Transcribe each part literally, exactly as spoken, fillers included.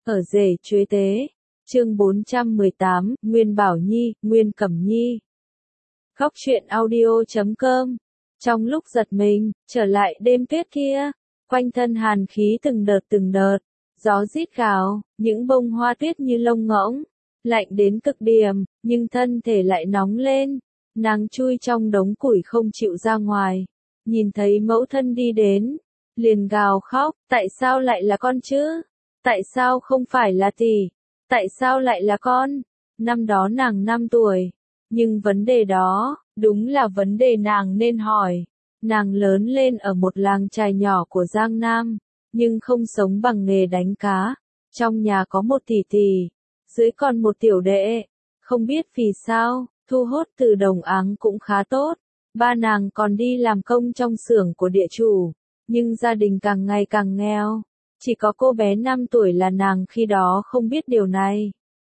Ở rể chuế tế, chương bốn trăm mười tám, Nguyên Bảo Nhi, Nguyên Cẩm Nhi. Góc truyện audio chấm com. Trong lúc giật mình, trở lại đêm tuyết kia, quanh thân hàn khí từng đợt từng đợt, gió rít gào, những bông hoa tuyết như lông ngỗng, lạnh đến cực điểm, nhưng thân thể lại nóng lên. Nàng chui trong đống củi không chịu ra ngoài, nhìn thấy mẫu thân đi đến, liền gào khóc, tại sao lại là con chứ? Tại sao không phải là tỷ? Tại sao lại là con? Năm đó nàng năm tuổi, nhưng vấn đề đó, đúng là vấn đề nàng nên hỏi. Nàng lớn lên ở một làng chài nhỏ của Giang Nam, nhưng không sống bằng nghề đánh cá. Trong nhà có một tỷ tỷ, dưới còn một tiểu đệ. Không biết vì sao, thu hút từ đồng áng cũng khá tốt. Ba nàng còn đi làm công trong xưởng của địa chủ, nhưng gia đình càng ngày càng nghèo. Chỉ có cô bé năm tuổi là nàng khi đó không biết điều này.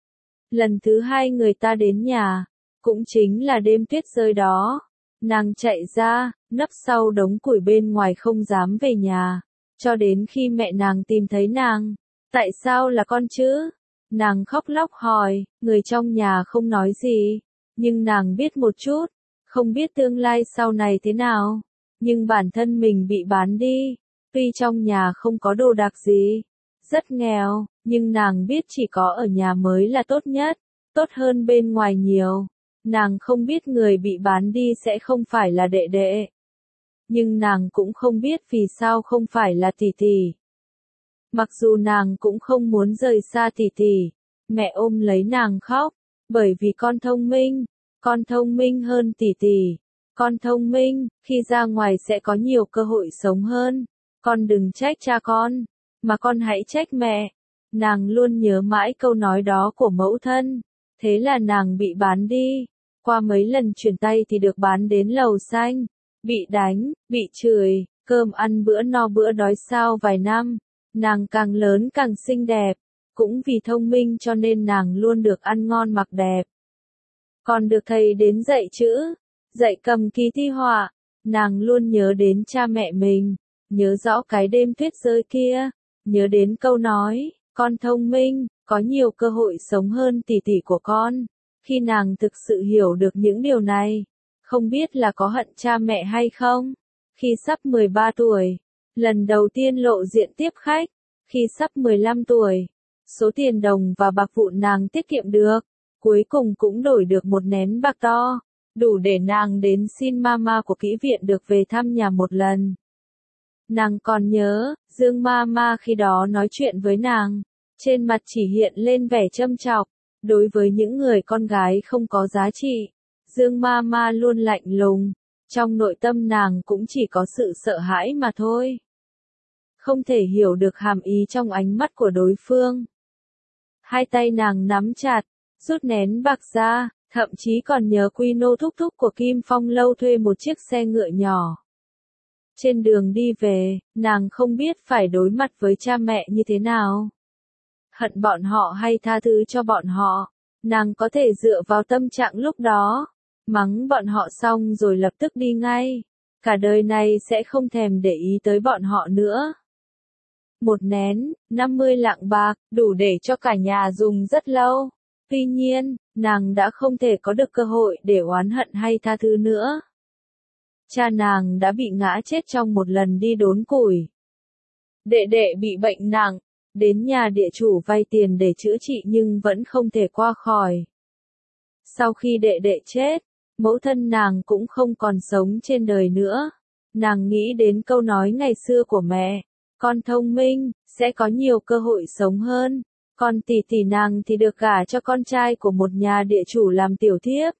Lần thứ hai người ta đến nhà, cũng chính là đêm tuyết rơi đó. Nàng chạy ra, nấp sau đống củi bên ngoài không dám về nhà, cho đến khi mẹ nàng tìm thấy nàng. Tại sao là con chứ? Nàng khóc lóc hỏi, người trong nhà không nói gì, nhưng nàng biết một chút, không biết tương lai sau này thế nào, nhưng bản thân mình bị bán đi. Tuy trong nhà không có đồ đạc gì, rất nghèo, nhưng nàng biết chỉ có ở nhà mới là tốt nhất, tốt hơn bên ngoài nhiều. Nàng không biết người bị bán đi sẽ không phải là đệ đệ. Nhưng nàng cũng không biết vì sao không phải là tỷ tỷ. Mặc dù nàng cũng không muốn rời xa tỷ tỷ, mẹ ôm lấy nàng khóc, bởi vì con thông minh, con thông minh hơn tỷ tỷ. Con thông minh, khi ra ngoài sẽ có nhiều cơ hội sống hơn. Con đừng trách cha con, mà con hãy trách mẹ. Nàng luôn nhớ mãi câu nói đó của mẫu thân. Thế là nàng bị bán đi. Qua mấy lần chuyển tay thì được bán đến lầu xanh. Bị đánh, bị chửi, cơm ăn bữa no bữa đói sau vài năm. Nàng càng lớn càng xinh đẹp. Cũng vì thông minh cho nên nàng luôn được ăn ngon mặc đẹp. Còn được thầy đến dạy chữ, dạy cầm kỳ thi họa. Nàng luôn nhớ đến cha mẹ mình. Nhớ rõ cái đêm tuyết rơi kia, nhớ đến câu nói, con thông minh, có nhiều cơ hội sống hơn tỷ tỷ của con. Khi nàng thực sự hiểu được những điều này, không biết là có hận cha mẹ hay không. Khi sắp mười ba tuổi, lần đầu tiên lộ diện tiếp khách. Khi sắp mười lăm tuổi, số tiền đồng và bạc vụn nàng tiết kiệm được, cuối cùng cũng đổi được một nén bạc to, đủ để nàng đến xin mama của kỹ viện được về thăm nhà một lần. Nàng còn nhớ, Dương Mama khi đó nói chuyện với nàng, trên mặt chỉ hiện lên vẻ châm chọc. Đối với những người con gái không có giá trị, Dương Mama luôn lạnh lùng, trong nội tâm nàng cũng chỉ có sự sợ hãi mà thôi. Không thể hiểu được hàm ý trong ánh mắt của đối phương. Hai tay nàng nắm chặt, rút nén bạc ra, thậm chí còn nhớ Quy Nô thúc thúc của Kim Phong Lâu thuê một chiếc xe ngựa nhỏ. Trên đường đi về, nàng không biết phải đối mặt với cha mẹ như thế nào. Hận bọn họ hay tha thứ cho bọn họ, nàng có thể dựa vào tâm trạng lúc đó, mắng bọn họ xong rồi lập tức đi ngay. Cả đời này sẽ không thèm để ý tới bọn họ nữa. Một nén, năm mươi lạng bạc, đủ để cho cả nhà dùng rất lâu. Tuy nhiên, nàng đã không thể có được cơ hội để oán hận hay tha thứ nữa. Cha nàng đã bị ngã chết trong một lần đi đốn củi. Đệ đệ bị bệnh nặng, đến nhà địa chủ vay tiền để chữa trị nhưng vẫn không thể qua khỏi. Sau khi đệ đệ chết, mẫu thân nàng cũng không còn sống trên đời nữa. Nàng nghĩ đến câu nói ngày xưa của mẹ, con thông minh, sẽ có nhiều cơ hội sống hơn. Còn tỷ tỷ nàng thì được gả cho con trai của một nhà địa chủ làm tiểu thiếp.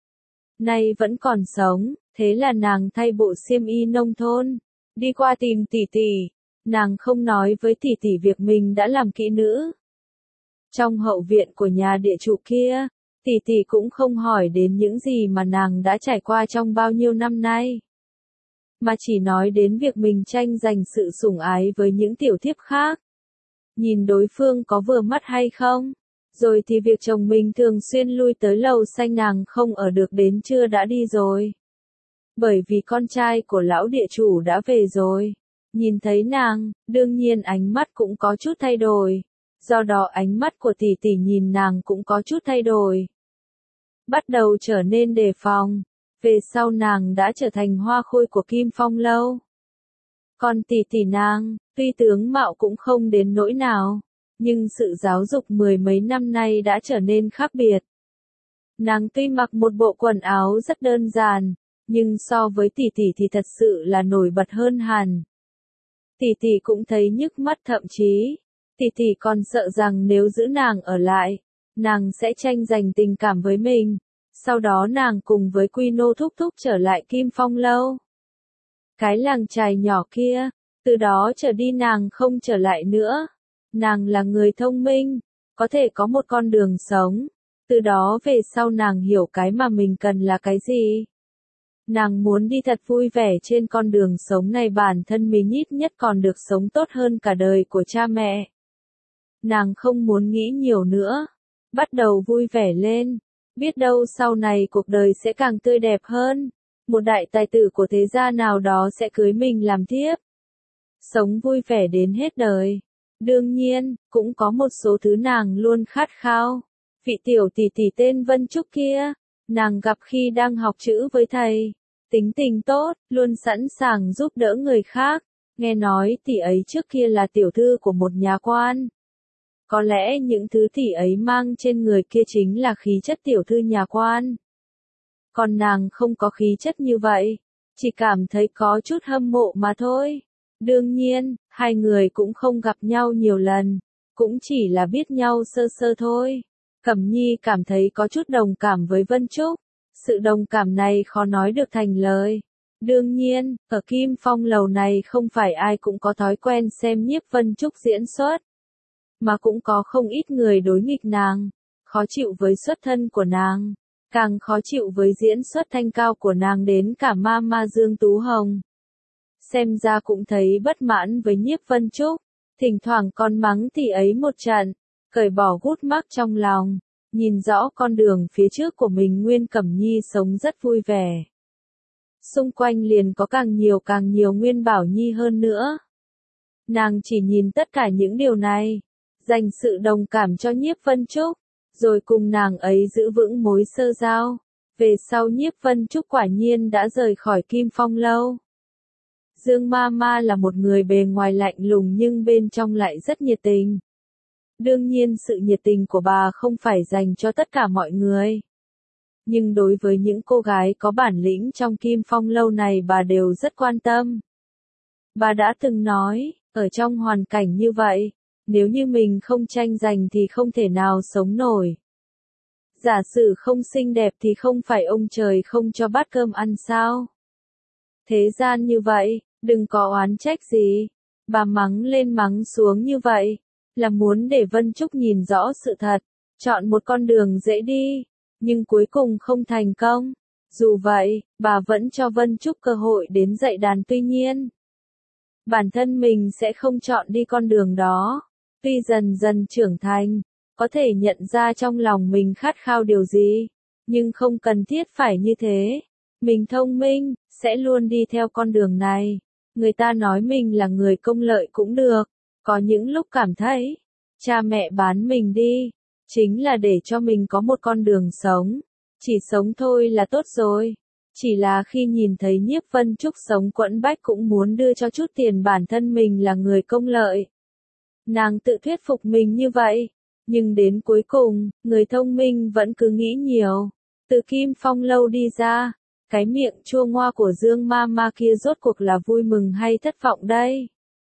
Nay vẫn còn sống. Thế là nàng thay bộ xiêm y nông thôn, đi qua tìm tỷ tỷ. Nàng không nói với tỷ tỷ việc mình đã làm kỹ nữ. Trong hậu viện của nhà địa chủ kia, tỷ tỷ cũng không hỏi đến những gì mà nàng đã trải qua trong bao nhiêu năm nay. Mà chỉ nói đến việc mình tranh giành sự sủng ái với những tiểu thiếp khác. Nhìn đối phương có vừa mắt hay không. Rồi thì việc chồng mình thường xuyên lui tới lầu xanh nàng không ở được đến trưa đã đi rồi. Bởi vì con trai của lão địa chủ đã về rồi. Nhìn thấy nàng, đương nhiên ánh mắt cũng có chút thay đổi. do đó ánh mắt của tỷ tỷ nhìn nàng cũng có chút thay đổi. Bắt đầu trở nên đề phòng, về sau nàng đã trở thành hoa khôi của Kim Phong Lâu. Còn tỷ tỷ nàng, tuy tướng mạo cũng không đến nỗi nào, nhưng sự giáo dục mười mấy năm nay đã trở nên khác biệt. Nàng tuy mặc một bộ quần áo rất đơn giản, nhưng so với tỷ tỷ thì thật sự là nổi bật hơn hẳn. Tỷ tỷ cũng thấy nhức mắt, thậm chí, tỷ tỷ còn sợ rằng nếu giữ nàng ở lại, nàng sẽ tranh giành tình cảm với mình, sau đó nàng cùng với Quy Nô thúc thúc trở lại Kim Phong Lâu. Cái làng chài nhỏ kia, từ đó trở đi nàng không trở lại nữa. Nàng là người thông minh, có thể có một con đường sống, từ đó về sau nàng hiểu cái mà mình cần là cái gì. Nàng muốn đi thật vui vẻ trên con đường sống này, bản thân mình ít nhất còn được sống tốt hơn cả đời của cha mẹ. Nàng không muốn nghĩ nhiều nữa, bắt đầu vui vẻ lên, biết đâu sau này cuộc đời sẽ càng tươi đẹp hơn, một đại tài tử của thế gia nào đó sẽ cưới mình làm thiếp. Sống vui vẻ đến hết đời. Đương nhiên, cũng có một số thứ nàng luôn khát khao. Vị tiểu tỷ tỷ tên Vân Trúc kia, nàng gặp khi đang học chữ với thầy. Tính tình tốt, luôn sẵn sàng giúp đỡ người khác. Nghe nói tỷ ấy trước kia là tiểu thư của một nhà quan. Có lẽ những thứ tỷ ấy mang trên người kia chính là khí chất tiểu thư nhà quan. Còn nàng không có khí chất như vậy, chỉ cảm thấy có chút hâm mộ mà thôi. Đương nhiên, hai người cũng không gặp nhau nhiều lần, cũng chỉ là biết nhau sơ sơ thôi. Cẩm Nhi cảm thấy có chút đồng cảm với Vân Trúc, sự đồng cảm này khó nói được thành lời. Đương nhiên, ở Kim Phong Lầu này không phải ai cũng có thói quen xem nhiếp Vân Trúc diễn xuất, mà cũng có không ít người đối nghịch nàng, khó chịu với xuất thân của nàng, càng khó chịu với diễn xuất thanh cao của nàng đến cả ma ma Dương Tú Hồng. Xem ra cũng thấy bất mãn với nhiếp Vân Trúc, thỉnh thoảng còn mắng tỷ ấy một trận, cởi bỏ gút mắc trong lòng, nhìn rõ con đường phía trước của mình. Nguyên Cẩm Nhi sống rất vui vẻ. Xung quanh liền có càng nhiều càng nhiều Nguyên Bảo Nhi hơn nữa. Nàng chỉ nhìn tất cả những điều này, dành sự đồng cảm cho nhiếp Vân Trúc, rồi cùng nàng ấy giữ vững mối sơ giao. Về sau nhiếp Vân Trúc quả nhiên đã rời khỏi Kim Phong Lâu. Dương ma ma là một người bề ngoài lạnh lùng nhưng bên trong lại rất nhiệt tình. Đương nhiên sự nhiệt tình của bà không phải dành cho tất cả mọi người. Nhưng đối với những cô gái có bản lĩnh trong Kim Phong Lâu này bà đều rất quan tâm. Bà đã từng nói, ở trong hoàn cảnh như vậy, nếu như mình không tranh giành thì không thể nào sống nổi. Giả sử không xinh đẹp thì không phải ông trời không cho bát cơm ăn sao? Thế gian như vậy, đừng có oán trách gì. Bà mắng lên mắng xuống như vậy, là muốn để Vân Trúc nhìn rõ sự thật, chọn một con đường dễ đi, nhưng cuối cùng không thành công. Dù vậy, bà vẫn cho Vân Trúc cơ hội đến dạy đàn, tuy nhiên, bản thân mình sẽ không chọn đi con đường đó. Tuy dần dần trưởng thành, có thể nhận ra trong lòng mình khát khao điều gì, nhưng không cần thiết phải như thế. Mình thông minh, sẽ luôn đi theo con đường này. Người ta nói mình là người công lợi cũng được, có những lúc cảm thấy, cha mẹ bán mình đi, chính là để cho mình có một con đường sống. Chỉ sống thôi là tốt rồi. Chỉ là khi nhìn thấy nhiếp Vân Trúc sống quẫn bách cũng muốn đưa cho chút tiền bản thân mình là người công lợi. Nàng tự thuyết phục mình như vậy, nhưng đến cuối cùng, người thông minh vẫn cứ nghĩ nhiều. Từ Kim Phong Lâu đi ra, cái miệng chua ngoa của Dương ma ma kia rốt cuộc là vui mừng hay thất vọng đây?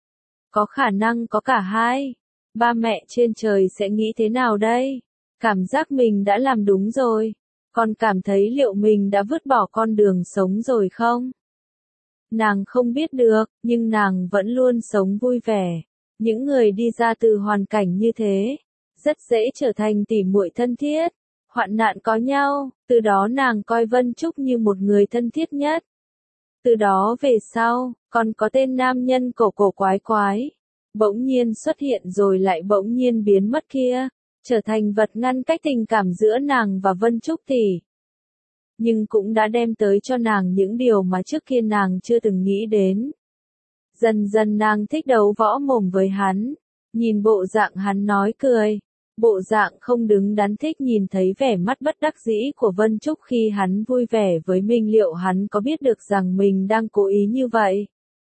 Có khả năng có cả hai. Ba mẹ trên trời sẽ nghĩ thế nào đây? Cảm giác mình đã làm đúng rồi. Còn cảm thấy liệu mình đã vứt bỏ con đường sống rồi không? Nàng không biết được, nhưng nàng vẫn luôn sống vui vẻ. Những người đi ra từ hoàn cảnh như thế, rất dễ trở thành tỉ muội thân thiết. Hoạn nạn có nhau, từ đó nàng coi Vân Trúc như một người thân thiết nhất. Từ đó về sau, còn có tên nam nhân cổ cổ quái quái, bỗng nhiên xuất hiện rồi lại bỗng nhiên biến mất kia, trở thành vật ngăn cách tình cảm giữa nàng và Vân Trúc tỷ. Nhưng cũng đã đem tới cho nàng những điều mà trước kia nàng chưa từng nghĩ đến. Dần dần nàng thích đấu võ mồm với hắn, Nhìn bộ dạng hắn nói cười, bộ dạng không đứng đắn thích nhìn thấy vẻ mắt bất đắc dĩ của Vân Trúc khi hắn vui vẻ với mình, liệu hắn có biết được rằng mình đang cố ý như vậy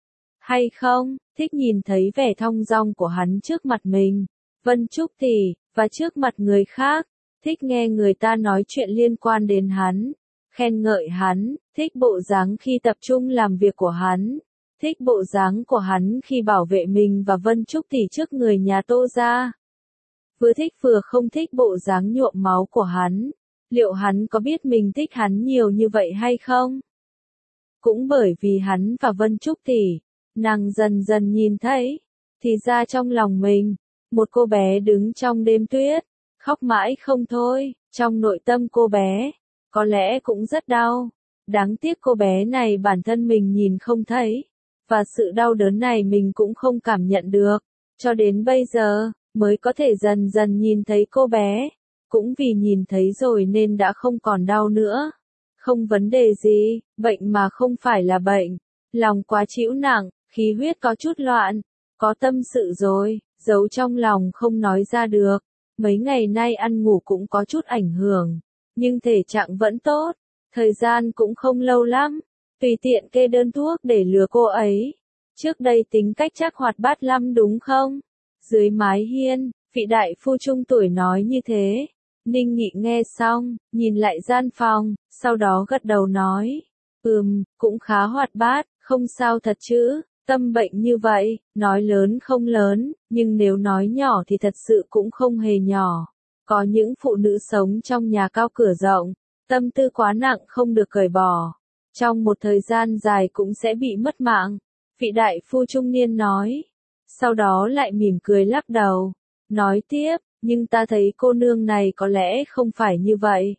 hay không? Thích nhìn thấy vẻ thong dong của hắn trước mặt mình, Vân Trúc tỷ, và trước mặt người khác. Thích nghe người ta nói chuyện liên quan đến hắn, khen ngợi hắn, thích bộ dáng khi tập trung làm việc của hắn, thích bộ dáng của hắn khi bảo vệ mình và Vân Trúc tỷ trước người nhà Tô gia. Vừa thích vừa không thích bộ dáng nhuộm máu của hắn. Liệu hắn có biết mình thích hắn nhiều như vậy hay không? Cũng bởi vì hắn và Vân Trúc tỷ, nàng dần dần nhìn thấy, thì ra trong lòng mình, một cô bé đứng trong đêm tuyết, khóc mãi không thôi. Trong nội tâm cô bé, có lẽ cũng rất đau. Đáng tiếc cô bé này bản thân mình nhìn không thấy, và sự đau đớn này mình cũng không cảm nhận được, cho đến bây giờ, mới có thể dần dần nhìn thấy cô bé. Cũng vì nhìn thấy rồi nên đã không còn đau nữa. Không vấn đề gì, bệnh mà không phải là bệnh. Lòng quá chịu nặng, khí huyết có chút loạn, có tâm sự rồi, giấu trong lòng không nói ra được. Mấy ngày nay ăn ngủ cũng có chút ảnh hưởng, nhưng thể trạng vẫn tốt. Thời gian cũng không lâu lắm, tùy tiện kê đơn thuốc để lừa cô ấy. Trước đây tính cách chắc hoạt bát lắm đúng không? Dưới mái hiên, vị đại phu trung tuổi nói như thế. Ninh Nghị nghe xong, nhìn lại gian phòng, sau đó gật đầu nói. Ừm, cũng khá hoạt bát, không sao thật chứ. Tâm bệnh như vậy, nói lớn không lớn, nhưng nếu nói nhỏ thì thật sự cũng không hề nhỏ. Có những phụ nữ sống trong nhà cao cửa rộng, tâm tư quá nặng không được cởi bỏ, trong một thời gian dài cũng sẽ bị mất mạng. Vị đại phu trung niên nói. Sau đó lại mỉm cười lắc đầu, nói tiếp, nhưng ta thấy cô nương này có lẽ không phải như vậy.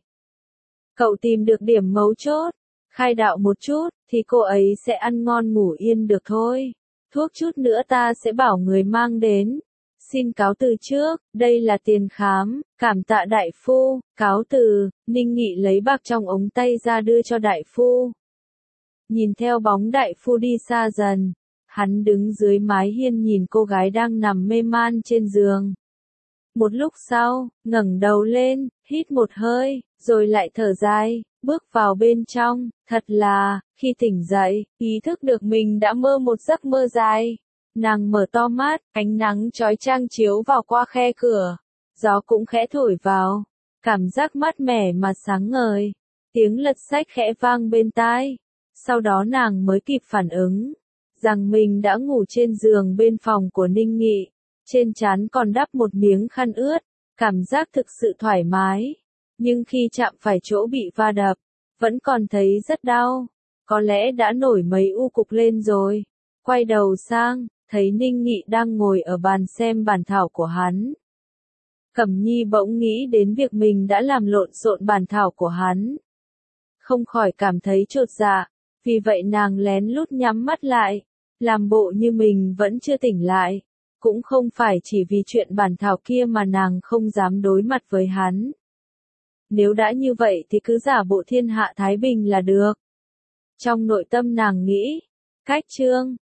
Cậu tìm được điểm mấu chốt, khai đạo một chút, thì cô ấy sẽ ăn ngon ngủ yên được thôi. Thuốc chút nữa ta sẽ bảo người mang đến. Xin cáo từ trước, đây là tiền khám, cảm tạ đại phu, cáo từ. Ninh Nghị lấy bạc trong ống tay ra đưa cho đại phu. Nhìn theo bóng đại phu đi xa dần, hắn đứng dưới mái hiên nhìn cô gái đang nằm mê man trên giường. Một lúc sau, ngẩng đầu lên, hít một hơi, rồi lại thở dài, bước vào bên trong. Thật là, khi tỉnh dậy, ý thức được mình đã mơ một giấc mơ dài. Nàng mở to mắt, ánh nắng chói chang chiếu vào qua khe cửa. Gió cũng khẽ thổi vào, cảm giác mát mẻ mà sáng ngời. Tiếng lật sách khẽ vang bên tai. Sau đó nàng mới kịp phản ứng, rằng mình đã ngủ trên giường bên phòng của Ninh Nghị. Trên trán còn đắp một miếng khăn ướt, cảm giác thực sự thoải mái. Nhưng khi chạm phải chỗ bị va đập, vẫn còn thấy rất đau. Có lẽ đã nổi mấy u cục lên rồi. Quay đầu sang, thấy Ninh Nghị đang ngồi ở bàn xem bản thảo của hắn. Cẩm Nhi bỗng nghĩ đến việc mình đã làm lộn xộn bản thảo của hắn. Không khỏi cảm thấy chột dạ, vì vậy nàng lén lút nhắm mắt lại, làm bộ như mình vẫn chưa tỉnh lại. Cũng không phải chỉ vì chuyện bản thảo kia mà nàng không dám đối mặt với hắn. Nếu đã như vậy thì cứ giả bộ thiên hạ thái bình là được. Trong nội tâm nàng nghĩ, cách chương,